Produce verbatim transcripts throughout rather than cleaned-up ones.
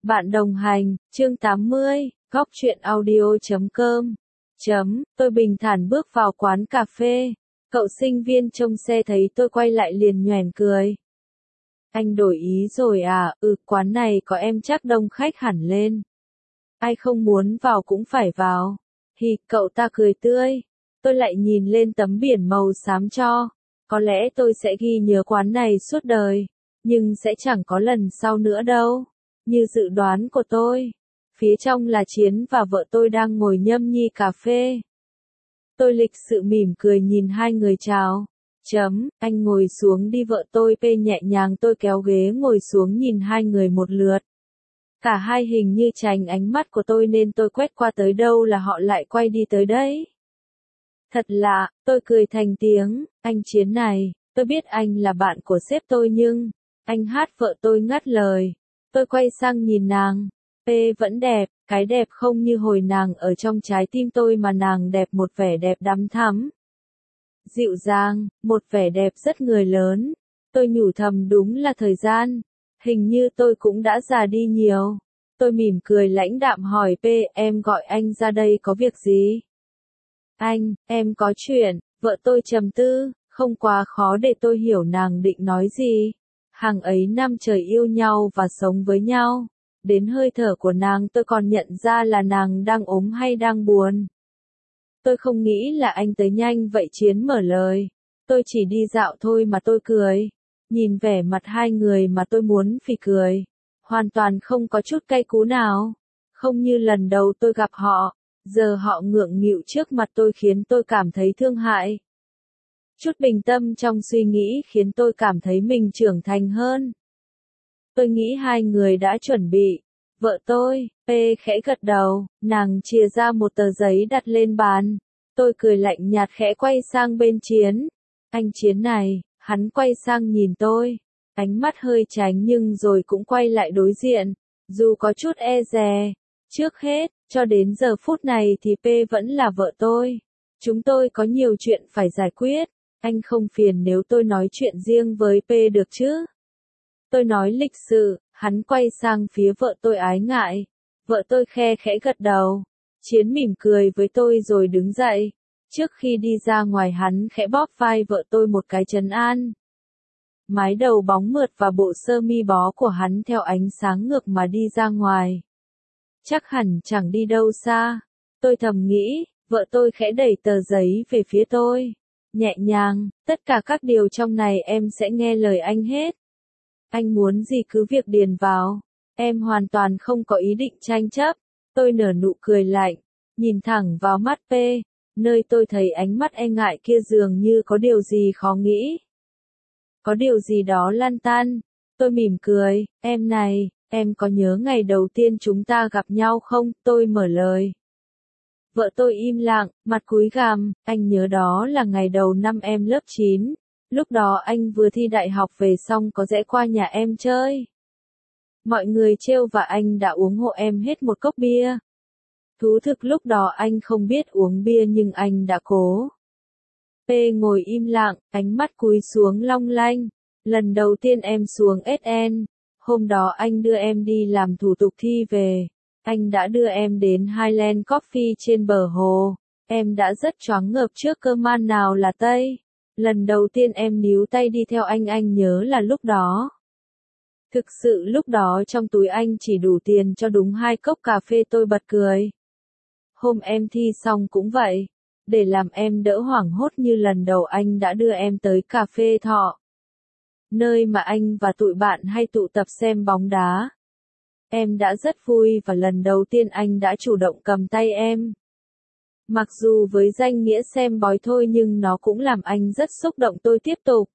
Bạn đồng hành, chương tám mươi, góc truyện audio chấm com. Chấm, tôi bình thản bước vào quán cà phê. Cậu sinh viên trông xe thấy tôi quay lại liền nhoẻn cười. Anh đổi ý rồi à, ừ, quán này có em chắc đông khách hẳn lên. Ai không muốn vào cũng phải vào. Hì, cậu ta cười tươi. Tôi lại nhìn lên tấm biển màu xám cho. Có lẽ tôi sẽ ghi nhớ quán này suốt đời. Nhưng sẽ chẳng có lần sau nữa đâu. Như dự đoán của tôi. Phía trong là Chiến và vợ tôi đang ngồi nhâm nhi cà phê. Tôi lịch sự mỉm cười nhìn hai người chào. Chấm, anh ngồi xuống đi, vợ tôi pê nhẹ nhàng tôi kéo ghế ngồi xuống nhìn hai người một lượt. Cả hai hình như tránh ánh mắt của tôi nên tôi quét qua tới đâu là họ lại quay đi tới đấy. Thật lạ, tôi cười thành tiếng, anh Chiến này, tôi biết anh là bạn của sếp tôi nhưng, anh hát vợ tôi ngắt lời. Tôi quay sang nhìn nàng, P vẫn đẹp, cái đẹp không như hồi nàng ở trong trái tim tôi mà nàng đẹp một vẻ đẹp đắm thắm. Dịu dàng, một vẻ đẹp rất người lớn. Tôi nhủ thầm đúng là thời gian, hình như tôi cũng đã già đi nhiều. Tôi mỉm cười lãnh đạm hỏi P, em gọi anh ra đây có việc gì? Anh, em có chuyện, vợ tôi trầm tư, không quá khó để tôi hiểu nàng định nói gì. Hàng ấy năm trời yêu nhau và sống với nhau. Đến hơi thở của nàng tôi còn nhận ra là nàng đang ốm hay đang buồn. Tôi không nghĩ là anh tới nhanh vậy. Chiến mở lời. Tôi chỉ đi dạo thôi mà. Tôi cười. Nhìn vẻ mặt hai người mà tôi muốn phì cười. Hoàn toàn không có chút cay cú nào. Không như lần đầu tôi gặp họ. Giờ họ ngượng nghịu trước mặt tôi khiến tôi cảm thấy thương hại. Chút bình tâm trong suy nghĩ khiến tôi cảm thấy mình trưởng thành hơn. Tôi nghĩ hai người đã chuẩn bị. Vợ tôi, P khẽ gật đầu, nàng chìa ra một tờ giấy đặt lên bàn. Tôi cười lạnh nhạt khẽ quay sang bên Chiến. Anh Chiến này, hắn quay sang nhìn tôi. Ánh mắt hơi tránh nhưng rồi cũng quay lại đối diện. Dù có chút e dè. Trước hết, cho đến giờ phút này thì P vẫn là vợ tôi. Chúng tôi có nhiều chuyện phải giải quyết. Anh không phiền nếu tôi nói chuyện riêng với P được chứ? Tôi nói lịch sự, hắn quay sang phía vợ tôi ái ngại. Vợ tôi khe khẽ gật đầu. Chiến mỉm cười với tôi rồi đứng dậy. Trước khi đi ra ngoài hắn khẽ bóp vai vợ tôi một cái trấn an. Mái đầu bóng mượt và bộ sơ mi bó của hắn theo ánh sáng ngược mà đi ra ngoài. Chắc hẳn chẳng đi đâu xa. Tôi thầm nghĩ, vợ tôi khẽ đẩy tờ giấy về phía tôi. Nhẹ nhàng, tất cả các điều trong này em sẽ nghe lời anh hết. Anh muốn gì cứ việc điền vào. Em hoàn toàn không có ý định tranh chấp. Tôi nở nụ cười lạnh, nhìn thẳng vào mắt P, nơi tôi thấy ánh mắt e ngại kia dường như có điều gì khó nghĩ. Có điều gì đó lăn tăn. Tôi mỉm cười, em này, em có nhớ ngày đầu tiên chúng ta gặp nhau không? Tôi mở lời. Vợ tôi im lặng, mặt cúi gằm, anh nhớ đó là ngày đầu năm em lớp chín. Lúc đó anh vừa thi đại học về xong có rẽ qua nhà em chơi. Mọi người trêu và anh đã uống hộ em hết một cốc bia. Thú thực lúc đó anh không biết uống bia nhưng anh đã cố. P ngồi im lặng, ánh mắt cúi xuống long lanh. Lần đầu tiên em xuống ét en. Hôm đó anh đưa em đi làm thủ tục thi về. Anh đã đưa em đến Highland Coffee trên bờ hồ. Em đã rất choáng ngợp trước cơ man nào là Tây. Lần đầu tiên em níu tay đi theo anh anh nhớ là lúc đó. Thực sự lúc đó trong túi anh chỉ đủ tiền cho đúng hai cốc cà phê. Tôi bật cười. Hôm em thi xong cũng vậy. Để làm em đỡ hoảng hốt như lần đầu anh đã đưa em tới cà phê Thọ. Nơi mà anh và tụi bạn hay tụ tập xem bóng đá. Em đã rất vui và lần đầu tiên anh đã chủ động cầm tay em. Mặc dù với danh nghĩa xem bói thôi nhưng nó cũng làm anh rất xúc động. Tôi tiếp tục.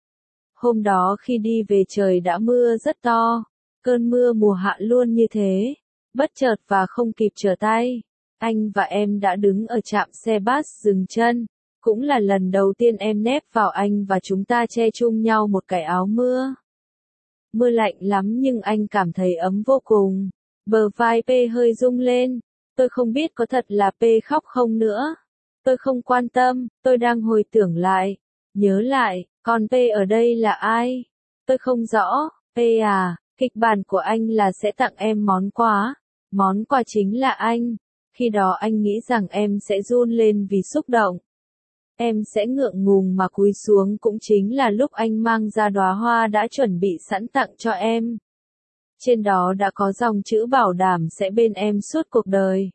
Hôm đó khi đi về trời đã mưa rất to. Cơn mưa mùa hạ luôn như thế. Bất chợt và không kịp trở tay. Anh và em đã đứng ở trạm xe bus dừng chân. Cũng là lần đầu tiên em nép vào anh và chúng ta che chung nhau một cái áo mưa. Mưa lạnh lắm nhưng anh cảm thấy ấm vô cùng. Bờ vai P hơi rung lên. Tôi không biết có thật là P khóc không nữa. Tôi không quan tâm, tôi đang hồi tưởng lại. Nhớ lại, còn P ở đây là ai? Tôi không rõ. P à, Kịch bản của anh là sẽ tặng em món quà. Món quà chính là anh. Khi đó anh nghĩ rằng em sẽ run lên vì xúc động. Em sẽ ngượng ngùng mà cúi xuống cũng chính là lúc anh mang ra đóa hoa đã chuẩn bị sẵn tặng cho em. Trên đó đã có dòng chữ bảo đảm sẽ bên em suốt cuộc đời.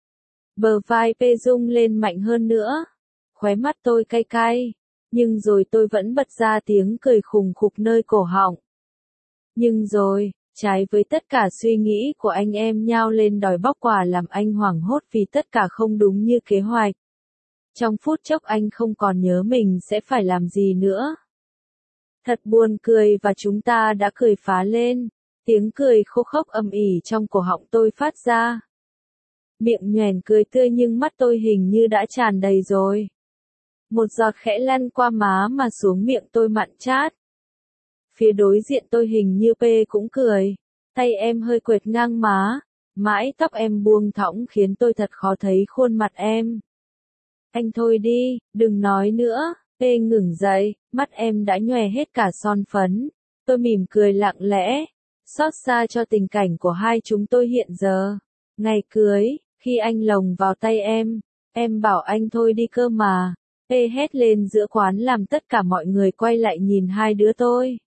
Bờ vai P rung lên mạnh hơn nữa. Khóe mắt tôi cay cay. Nhưng rồi tôi vẫn bật ra tiếng cười khùng khục nơi cổ họng. Nhưng rồi, trái với tất cả suy nghĩ của anh em nhao lên đòi bóc quà làm anh hoảng hốt vì tất cả không đúng như kế hoạch. Trong phút chốc anh không còn nhớ mình sẽ phải làm gì nữa. Thật buồn cười và chúng ta đã cười phá lên. Tiếng cười khô khốc ầm ĩ trong cổ họng tôi phát ra. Miệng nhoẻn cười tươi nhưng mắt tôi hình như đã tràn đầy rồi. Một giọt khẽ lăn qua má mà xuống miệng tôi mặn chát. Phía đối diện tôi hình như P cũng cười. Tay em hơi quệt ngang má. Mái tóc em buông thõng khiến tôi thật khó thấy khuôn mặt em. Anh thôi đi, đừng nói nữa. P ngừng dậy, mắt em đã nhòe hết cả son phấn. Tôi mỉm cười lặng lẽ. Xót xa cho tình cảnh của hai chúng tôi hiện giờ. Ngày cưới, khi anh lồng vào tay em, em bảo anh thôi đi cơ mà. P hét lên giữa quán làm tất cả mọi người quay lại nhìn hai đứa tôi.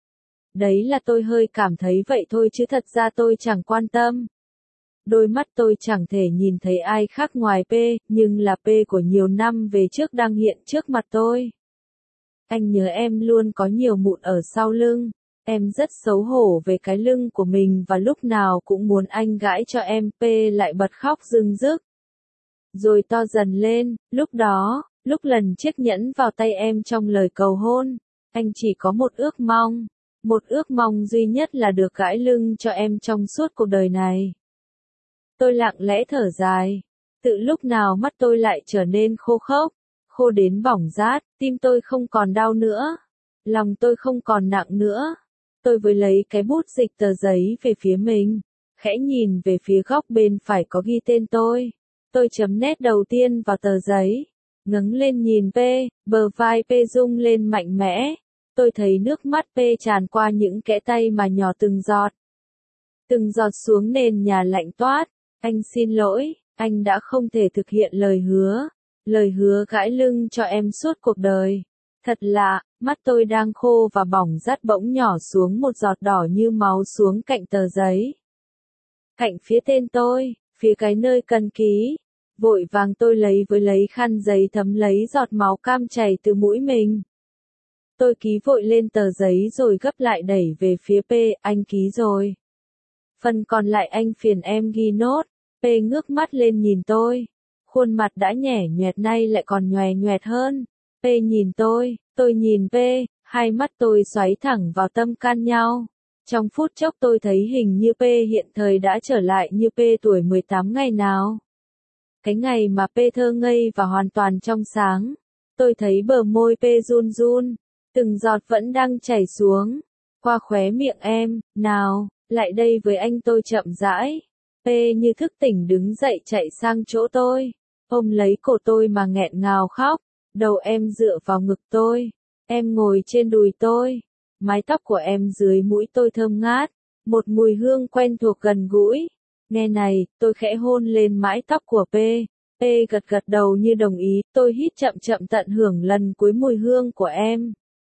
Đấy là tôi hơi cảm thấy vậy thôi chứ thật ra tôi chẳng quan tâm. Đôi mắt tôi chẳng thể nhìn thấy ai khác ngoài P, nhưng là P của nhiều năm về trước đang hiện trước mặt tôi. Anh nhớ em luôn có nhiều mụn ở sau lưng. Em rất xấu hổ về cái lưng của mình và lúc nào cũng muốn anh gãi cho em. P lại bật khóc rưng rức. Rồi to dần lên, lúc đó, lúc lần chiếc nhẫn vào tay em trong lời cầu hôn, anh chỉ có một ước mong. Một ước mong duy nhất là được gãi lưng cho em trong suốt cuộc đời này. Tôi lặng lẽ thở dài. Tự lúc nào mắt tôi lại trở nên khô khốc, khô đến bỏng rát, tim tôi không còn đau nữa. Lòng tôi không còn nặng nữa. Tôi vừa lấy cái bút dịch tờ giấy về phía mình, khẽ nhìn về phía góc bên phải có ghi tên tôi. Tôi chấm nét đầu tiên vào tờ giấy, ngẩng lên nhìn P, bờ vai P rung lên mạnh mẽ. Tôi thấy nước mắt P tràn qua những kẽ tay mà nhỏ từng giọt. Từng giọt xuống nền nhà lạnh toát. Anh xin lỗi, anh đã không thể thực hiện lời hứa. Lời hứa gãi lưng cho em suốt cuộc đời. Thật lạ, mắt tôi đang khô và bỏng rát bỗng nhỏ xuống một giọt đỏ như máu xuống cạnh tờ giấy. Cạnh phía tên tôi, phía cái nơi cần ký. Vội vàng tôi lấy với lấy khăn giấy thấm lấy giọt máu cam chảy từ mũi mình. Tôi ký vội lên tờ giấy rồi gấp lại đẩy về phía P, anh ký rồi. Phần còn lại anh phiền em ghi nốt. P ngước mắt lên nhìn tôi. Khuôn mặt đã nhẻ nhoẹt nay lại còn nhòe nhoẹt hơn. P nhìn tôi, tôi nhìn P, hai mắt tôi xoáy thẳng vào tâm can nhau. Trong phút chốc tôi thấy hình như P hiện thời đã trở lại như P tuổi mười tám ngày nào. Cái ngày mà P thơ ngây và hoàn toàn trong sáng. Tôi thấy bờ môi P run run, từng giọt vẫn đang chảy xuống, qua khóe miệng em, nào, lại đây với anh tôi chậm rãi. P như thức tỉnh đứng dậy chạy sang chỗ tôi, ôm lấy cổ tôi mà nghẹn ngào khóc, đầu em dựa vào ngực tôi, em ngồi trên đùi tôi, mái tóc của em dưới mũi tôi thơm ngát, một mùi hương quen thuộc gần gũi. Nghe này, tôi khẽ hôn lên mái tóc của P. P gật gật đầu như đồng ý, tôi hít chậm chậm tận hưởng lần cuối mùi hương của em.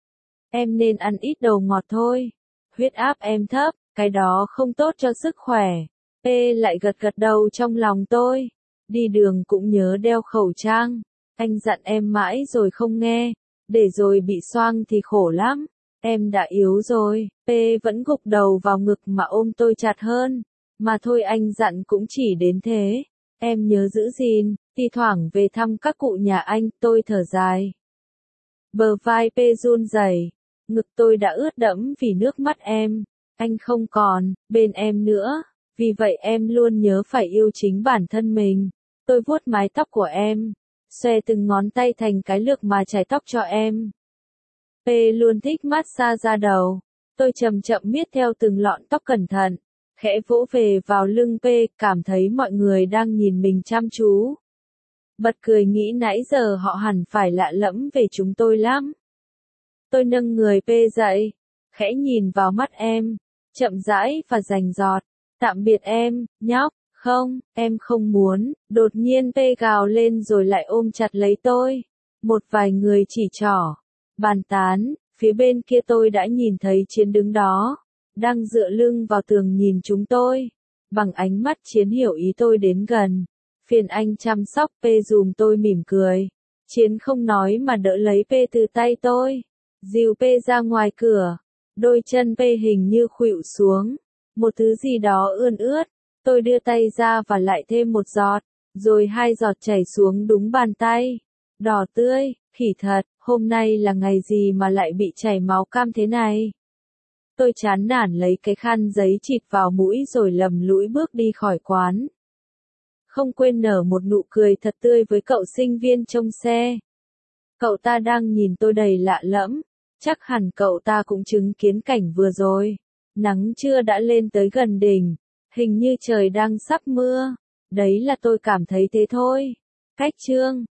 Em nên ăn ít đồ ngọt thôi. Huyết áp em thấp, cái đó không tốt cho sức khỏe. P lại gật gật đầu trong lòng tôi. Đi đường cũng nhớ đeo khẩu trang. Anh dặn em mãi rồi không nghe. Để rồi bị xoang thì khổ lắm. Em đã yếu rồi. P vẫn gục đầu vào ngực mà ôm tôi chặt hơn. Mà thôi anh dặn cũng chỉ đến thế. Em nhớ giữ gìn, thi thoảng về thăm các cụ nhà anh, tôi thở dài. Bờ vai P run rẩy, ngực tôi đã ướt đẫm vì nước mắt em. Anh không còn bên em nữa, vì vậy em luôn nhớ phải yêu chính bản thân mình. Tôi vuốt mái tóc của em, xoe từng ngón tay thành cái lược mà chải tóc cho em. P luôn thích massage da đầu. Tôi chậm chậm miết theo từng lọn tóc cẩn thận, khẽ vỗ về vào lưng P, cảm thấy mọi người đang nhìn mình chăm chú. Bật cười nghĩ nãy giờ họ hẳn phải lạ lẫm về chúng tôi lắm. Tôi nâng người P dậy, khẽ nhìn vào mắt em, chậm rãi và rành rọt. Tạm biệt em, nhóc. Không, em không muốn. Đột nhiên P gào lên rồi lại ôm chặt lấy tôi. Một vài người chỉ trỏ, bàn tán, phía bên kia tôi đã nhìn thấy Chiến đứng đó, đang dựa lưng vào tường nhìn chúng tôi. Bằng ánh mắt Chiến hiểu ý tôi đến gần. Phiền anh chăm sóc P dùm tôi mỉm cười. Chiến không nói mà đỡ lấy P từ tay tôi. Dìu P ra ngoài cửa. Đôi chân P hình như khuỵu xuống. Một thứ gì đó ươn ướt. Tôi đưa tay ra và lại thêm một giọt. Rồi hai giọt chảy xuống đúng bàn tay. Đỏ tươi, khỉ thật, hôm nay là ngày gì mà lại bị chảy máu cam thế này? Tôi chán nản lấy cái khăn giấy chịt vào mũi rồi lầm lũi bước đi khỏi quán. Không quên nở một nụ cười thật tươi với cậu sinh viên trông xe. Cậu ta đang nhìn tôi đầy lạ lẫm. Chắc hẳn cậu ta cũng chứng kiến cảnh vừa rồi. Nắng trưa đã lên tới gần đỉnh. Hình như trời đang sắp mưa. Đấy là tôi cảm thấy thế thôi. Cách chương